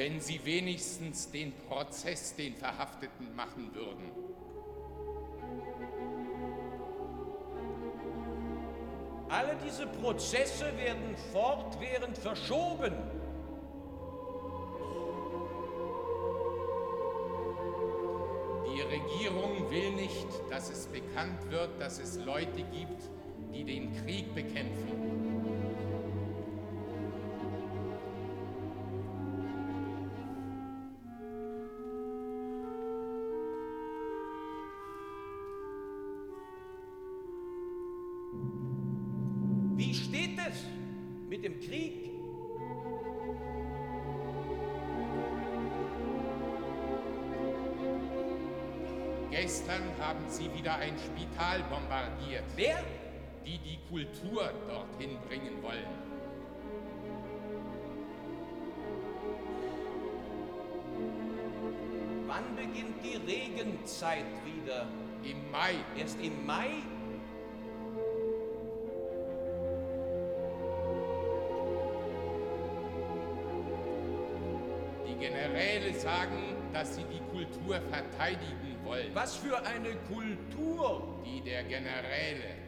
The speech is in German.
Wenn Sie wenigstens den Prozess den Verhafteten machen würden. Alle diese Prozesse werden fortwährend verschoben. Die Regierung will nicht, dass es bekannt wird, dass es Leute gibt, die den Krieg bekämpfen. Wie steht es mit dem Krieg? Gestern haben sie wieder ein Spital bombardiert. Wer? Die die Kultur dorthin bringen wollen. Wann beginnt die Regenzeit wieder? Im Mai. Erst im Mai? Die Generäle sagen, dass sie die Kultur verteidigen wollen. Was für eine Kultur? Die der Generäle.